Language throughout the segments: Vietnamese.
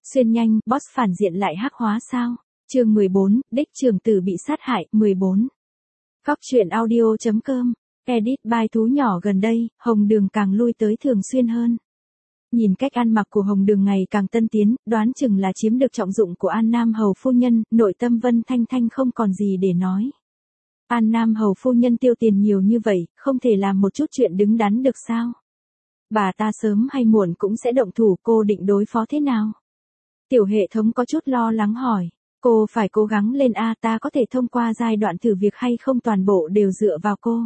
Xuyên nhanh, boss phản diện lại hắc hóa sao? Chương 14, đích trưởng tử bị sát hại, 14. Góc truyện audio.com, edit bài thú nhỏ gần đây, Hồng Đường càng lui tới thường xuyên hơn. Nhìn cách ăn mặc của Hồng Đường ngày càng tân tiến, đoán chừng là chiếm được trọng dụng của An Nam Hầu phu nhân, nội tâm Vân Thanh Thanh không còn gì để nói. An Nam Hầu phu nhân tiêu tiền nhiều như vậy, không thể làm một chút chuyện đứng đắn được sao? Bà ta sớm hay muộn cũng sẽ động thủ, cô định đối phó thế nào? Tiểu hệ thống có chút lo lắng hỏi. Cô phải cố gắng lên a, ta có thể thông qua giai đoạn thử việc hay không toàn bộ đều dựa vào cô.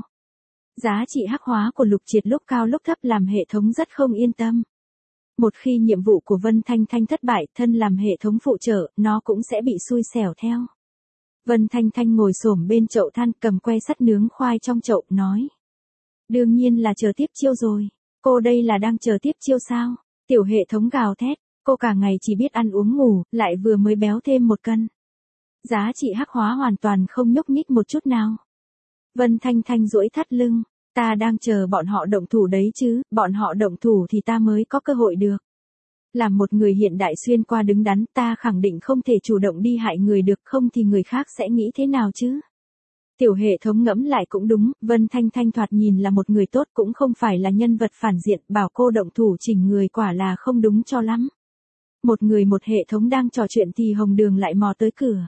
Giá trị hắc hóa của Lục Triệt lúc cao lúc thấp làm hệ thống rất không yên tâm. Một khi nhiệm vụ của Vân Thanh Thanh thất bại, thân làm hệ thống phụ trợ, nó cũng sẽ bị xui xẻo theo. Vân Thanh Thanh ngồi xổm bên chậu than cầm que sắt nướng khoai trong chậu, nói. Đương nhiên là chờ tiếp chiêu rồi. Cô đây là đang chờ tiếp chiêu sao? Tiểu hệ thống gào thét. Cô cả ngày chỉ biết ăn uống ngủ, lại vừa mới béo thêm 1 cân. Giá trị hắc hóa hoàn toàn không nhúc nhích một chút nào. Vân Thanh Thanh duỗi thắt lưng. Ta đang chờ bọn họ động thủ đấy chứ, bọn họ động thủ thì ta mới có cơ hội được. Làm một người hiện đại xuyên qua đứng đắn, ta khẳng định không thể chủ động đi hại người được, không thì người khác sẽ nghĩ thế nào chứ? Tiểu hệ thống ngẫm lại cũng đúng, Vân Thanh Thanh thoạt nhìn là một người tốt, cũng không phải là nhân vật phản diện, bảo cô động thủ chỉnh người quả là không đúng cho lắm. Một người một hệ thống đang trò chuyện thì Hồng Đường lại mò tới cửa.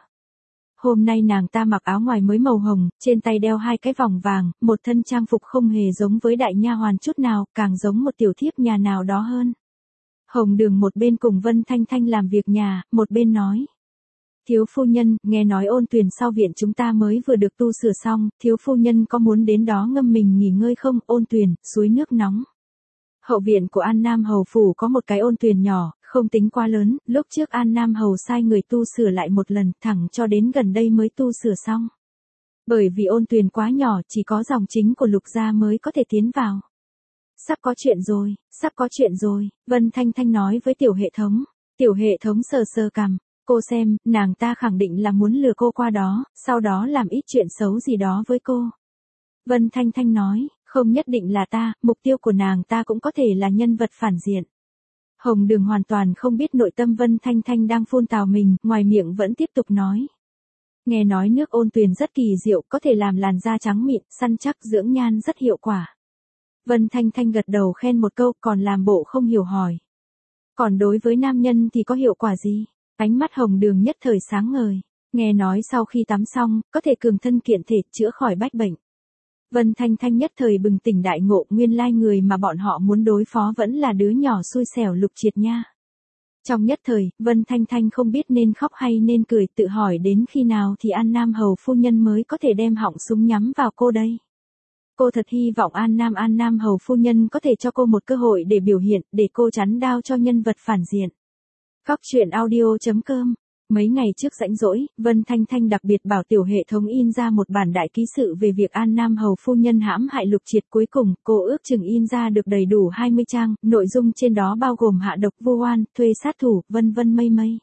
Hôm nay nàng ta mặc áo ngoài mới màu hồng, trên tay đeo 2 cái vòng vàng, một thân trang phục không hề giống với đại nha hoàn chút nào, càng giống một tiểu thiếp nhà nào đó hơn. Hồng Đường một bên cùng Vân Thanh Thanh làm việc nhà, một bên nói. Thiếu phu nhân, nghe nói Ôn Tuyền sau viện chúng ta mới vừa được tu sửa xong, thiếu phu nhân có muốn đến đó ngâm mình nghỉ ngơi không? Ôn Tuyền, suối nước nóng. Hậu viện của An Nam Hầu phủ có một cái ôn tuyền nhỏ, không tính quá lớn, lúc trước An Nam Hầu sai người tu sửa lại một lần, thẳng cho đến gần đây mới tu sửa xong. Bởi vì ôn tuyền quá nhỏ, chỉ có dòng chính của Lục gia mới có thể tiến vào. Sắp có chuyện rồi, sắp có chuyện rồi, Vân Thanh Thanh nói với tiểu hệ thống. Tiểu hệ thống sờ sờ cằm, cô xem, nàng ta khẳng định là muốn lừa cô qua đó, sau đó làm ít chuyện xấu gì đó với cô. Vân Thanh Thanh nói. Không nhất định là ta, mục tiêu của nàng ta cũng có thể là nhân vật phản diện. Hồng Đường hoàn toàn không biết nội tâm Vân Thanh Thanh đang phun tào mình, ngoài miệng vẫn tiếp tục nói. Nghe nói nước Ôn Tuyền rất kỳ diệu, có thể làm làn da trắng mịn, săn chắc, dưỡng nhan rất hiệu quả. Vân Thanh Thanh gật đầu khen một câu, còn làm bộ không hiểu hỏi. Còn đối với nam nhân thì có hiệu quả gì? Ánh mắt Hồng Đường nhất thời sáng ngời. Nghe nói sau khi tắm xong, có thể cường thân kiện thể, chữa khỏi bách bệnh. Vân Thanh Thanh nhất thời bừng tỉnh đại ngộ, nguyên lai người mà bọn họ muốn đối phó vẫn là đứa nhỏ xui xẻo Lục Triệt nha. Trong nhất thời, Vân Thanh Thanh không biết nên khóc hay nên cười, tự hỏi đến khi nào thì An Nam Hầu phu nhân mới có thể đem họng súng nhắm vào cô đây. Cô thật hy vọng An Nam Hầu phu nhân có thể cho cô một cơ hội để biểu hiện, để cô chắn đao cho nhân vật phản diện. Góc truyện audio.com. Mấy ngày trước rảnh rỗi, Vân Thanh Thanh đặc biệt bảo tiểu hệ thống in ra một bản đại ký sự về việc An Nam Hầu phu nhân hãm hại Lục Triệt, cuối cùng, cô ước chừng in ra được đầy đủ 20 trang, nội dung trên đó bao gồm hạ độc vu oan, thuê sát thủ, vân vân mây mây.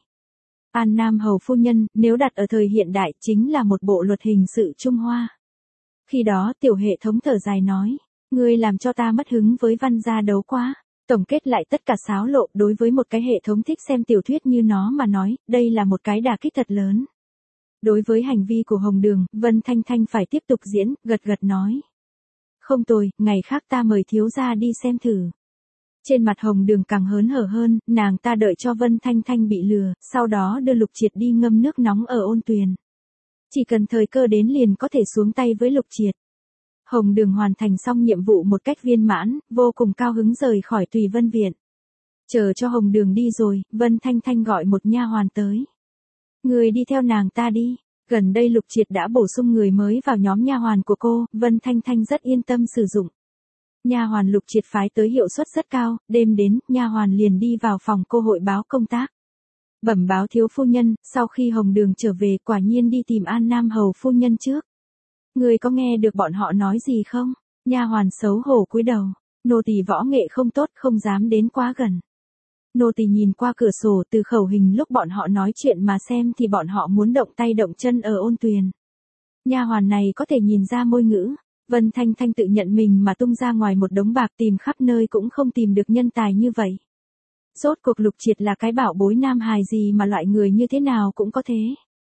An Nam Hầu phu nhân, nếu đặt ở thời hiện đại, chính là một bộ luật hình sự Trung Hoa. Khi đó tiểu hệ thống thở dài nói, ngươi làm cho ta mất hứng với văn gia đấu quá. Tổng kết lại tất cả xáo lộ, đối với một cái hệ thống thích xem tiểu thuyết như nó mà nói, đây là một cái đả kích thật lớn. Đối với hành vi của Hồng Đường, Vân Thanh Thanh phải tiếp tục diễn, gật gật nói. Không tồi, ngày khác ta mời thiếu gia đi xem thử. Trên mặt Hồng Đường càng hớn hở hơn, nàng ta đợi cho Vân Thanh Thanh bị lừa, sau đó đưa Lục Triệt đi ngâm nước nóng ở Ôn Tuyền. Chỉ cần thời cơ đến liền có thể xuống tay với Lục Triệt. Hồng Đường hoàn thành xong nhiệm vụ một cách viên mãn, vô cùng cao hứng rời khỏi Tùy Vân viện. Chờ cho Hồng Đường đi rồi, Vân Thanh Thanh gọi một nha hoàn tới. Người đi theo nàng ta đi. Gần đây Lục Triệt đã bổ sung người mới vào nhóm nha hoàn của cô, Vân Thanh Thanh rất yên tâm sử dụng. Nha hoàn Lục Triệt phái tới hiệu suất rất cao, đêm đến, nha hoàn liền đi vào phòng cô hội báo công tác. Bẩm báo thiếu phu nhân, sau khi Hồng Đường trở về quả nhiên đi tìm An Nam Hầu phu nhân trước. Người có nghe được bọn họ nói gì không? Nha hoàn xấu hổ cúi đầu. Nô tỳ võ nghệ không tốt, không dám đến quá gần. Nô tỳ nhìn qua cửa sổ từ khẩu hình lúc bọn họ nói chuyện mà xem thì bọn họ muốn động tay động chân ở Ôn Tuyền. Nha hoàn này có thể nhìn ra môi ngữ. Vân Thanh Thanh tự nhận mình mà tung ra ngoài một đống bạc tìm khắp nơi cũng không tìm được nhân tài như vậy. Rốt cuộc Lục Triệt là cái bảo bối nam hài gì mà loại người như thế nào cũng có thế.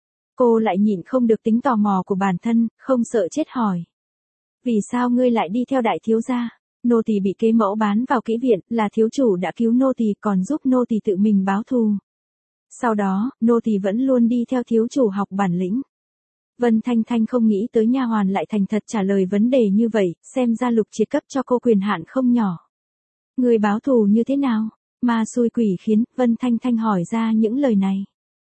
Cô lại nhịn không được tính tò mò của bản thân, không sợ chết hỏi. Vì sao ngươi lại đi theo đại thiếu gia? Nô tỳ bị kế mẫu bán vào kỹ viện, là thiếu chủ đã cứu nô tỳ còn giúp nô tỳ tự mình báo thù. Sau đó, nô tỳ vẫn luôn đi theo thiếu chủ học bản lĩnh. Vân Thanh Thanh không nghĩ tới nha hoàn lại thành thật trả lời vấn đề như vậy, xem ra Lục Triệt cấp cho cô quyền hạn không nhỏ. Người báo thù như thế nào? Ma xui quỷ khiến, Vân Thanh Thanh hỏi ra những lời này.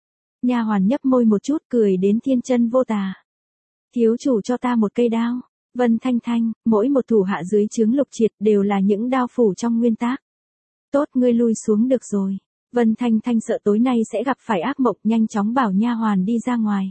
Nha hoàn nhấp môi một chút cười đến thiên chân vô tà. Thiếu chủ cho ta một cây đao. Vân Thanh Thanh, mỗi một thủ hạ dưới trướng Lục Triệt đều là những đao phủ trong nguyên tác. Tốt, ngươi lui xuống được rồi. Vân Thanh Thanh sợ tối nay sẽ gặp phải ác mộng, nhanh chóng bảo nha hoàn đi ra ngoài.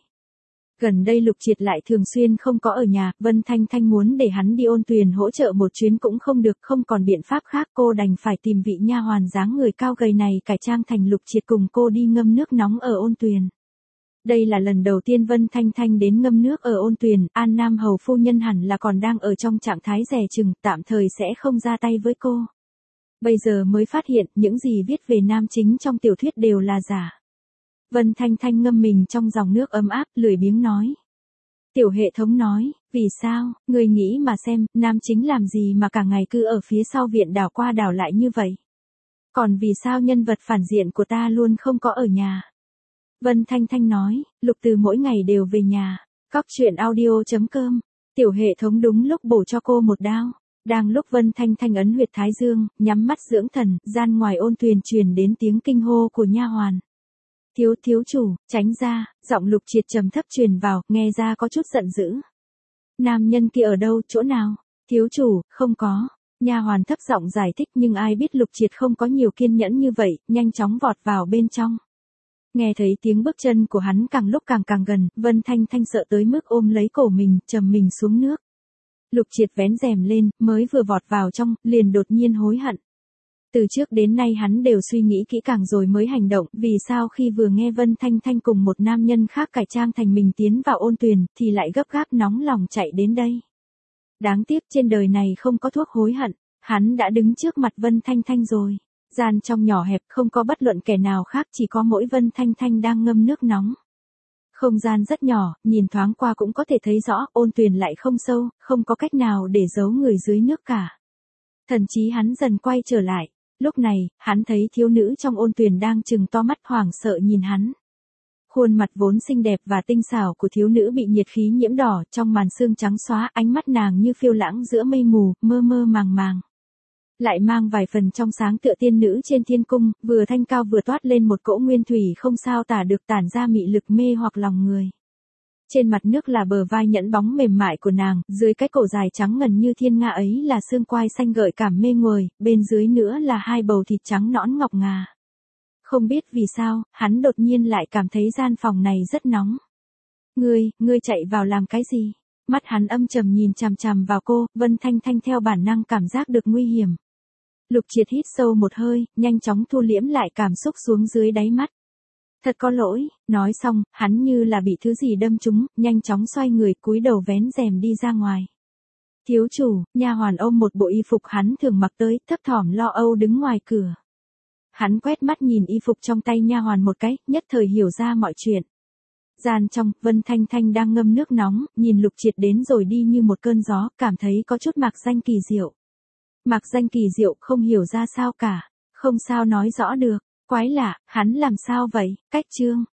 Gần đây Lục Triệt lại thường xuyên không có ở nhà, Vân Thanh Thanh muốn để hắn đi Ôn Tuyền hỗ trợ một chuyến cũng không được, không còn biện pháp khác, cô đành phải tìm vị nha hoàn dáng người cao gầy này cải trang thành Lục Triệt cùng cô đi ngâm nước nóng ở Ôn Tuyền. Đây là lần đầu tiên Vân Thanh Thanh đến ngâm nước ở Ôn Tuyền, An Nam hầu phu nhân hẳn là còn đang ở trong trạng thái dè chừng, tạm thời sẽ không ra tay với cô. Bây giờ mới phát hiện, những gì viết về nam chính trong tiểu thuyết đều là giả. Vân Thanh Thanh ngâm mình trong dòng nước ấm áp, lười biếng nói. Tiểu hệ thống nói, vì sao, người nghĩ mà xem, nam chính làm gì mà cả ngày cứ ở phía sau viện đảo qua đảo lại như vậy? Còn vì sao nhân vật phản diện của ta luôn không có ở nhà? Vân Thanh Thanh nói, Lục Từ mỗi ngày đều về nhà. Cóc truyện audio.com. Tiểu hệ thống đúng lúc bổ cho cô một đao. Đang lúc Vân Thanh Thanh ấn huyệt thái dương, nhắm mắt dưỡng thần, gian ngoài Ôn Tuyền truyền đến tiếng kinh hô của nha hoàn. Thiếu chủ, tránh ra, giọng Lục Triệt trầm thấp truyền vào, nghe ra có chút giận dữ. Nam nhân kia ở đâu, chỗ nào? Thiếu chủ, không có. Nha hoàn thấp giọng giải thích nhưng ai biết Lục Triệt không có nhiều kiên nhẫn như vậy, nhanh chóng vọt vào bên trong. Nghe thấy tiếng bước chân của hắn càng lúc càng gần, Vân Thanh Thanh sợ tới mức ôm lấy cổ mình, trầm mình xuống nước. Lục Triệt vén rèm lên, mới vừa vọt vào trong, liền đột nhiên hối hận. Từ trước đến nay hắn đều suy nghĩ kỹ càng rồi mới hành động, vì sao khi vừa nghe Vân Thanh Thanh cùng một nam nhân khác cải trang thành mình tiến vào Ôn Tuyền, thì lại gấp gáp nóng lòng chạy đến đây. Đáng tiếc trên đời này không có thuốc hối hận, hắn đã đứng trước mặt Vân Thanh Thanh rồi. Gian trong nhỏ hẹp không có bất luận kẻ nào khác, chỉ có mỗi Vân Thanh Thanh đang ngâm nước nóng. Không gian rất nhỏ, nhìn thoáng qua cũng có thể thấy rõ, Ôn Tuyền lại không sâu, không có cách nào để giấu người dưới nước cả. Thần chí hắn dần quay trở lại. Lúc này, hắn thấy thiếu nữ trong Ôn Tuyền đang trừng to mắt hoảng sợ nhìn hắn. Khuôn mặt vốn xinh đẹp và tinh xảo của thiếu nữ bị nhiệt khí nhiễm đỏ, trong màn sương trắng xóa, ánh mắt nàng như phiêu lãng giữa mây mù, mơ mơ màng màng. Lại mang vài phần trong sáng tựa tiên nữ trên thiên cung, vừa thanh cao vừa toát lên một cỗ nguyên thủy không sao tả được, tản ra mị lực mê hoặc lòng người. Trên mặt nước là bờ vai nhẫn bóng mềm mại của nàng, dưới cái cổ dài trắng ngần như thiên nga ấy là xương quai xanh gợi cảm mê nguồi, bên dưới nữa là hai bầu thịt trắng nõn ngọc ngà. Không biết vì sao, hắn đột nhiên lại cảm thấy gian phòng này rất nóng. Ngươi chạy vào làm cái gì? Mắt hắn âm trầm nhìn chằm chằm vào cô, Vân Thanh Thanh theo bản năng cảm giác được nguy hiểm. Lục Triệt hít sâu một hơi, nhanh chóng thu liễm lại cảm xúc xuống dưới đáy mắt. Thật có lỗi, nói xong, hắn như là bị thứ gì đâm trúng, nhanh chóng xoay người cúi đầu vén rèm đi ra ngoài. Thiếu chủ, nha hoàn ôm một bộ y phục hắn thường mặc tới, thấp thỏm lo âu đứng ngoài cửa. Hắn quét mắt nhìn y phục trong tay nha hoàn một cái, nhất thời hiểu ra mọi chuyện. Gian trong, Vân Thanh Thanh đang ngâm nước nóng, nhìn Lục Triệt đến rồi đi như một cơn gió, cảm thấy có chút mạc danh kỳ diệu. Mạc danh kỳ diệu không hiểu ra sao cả, không sao nói rõ được, quái lạ, hắn làm sao vậy, cách chương.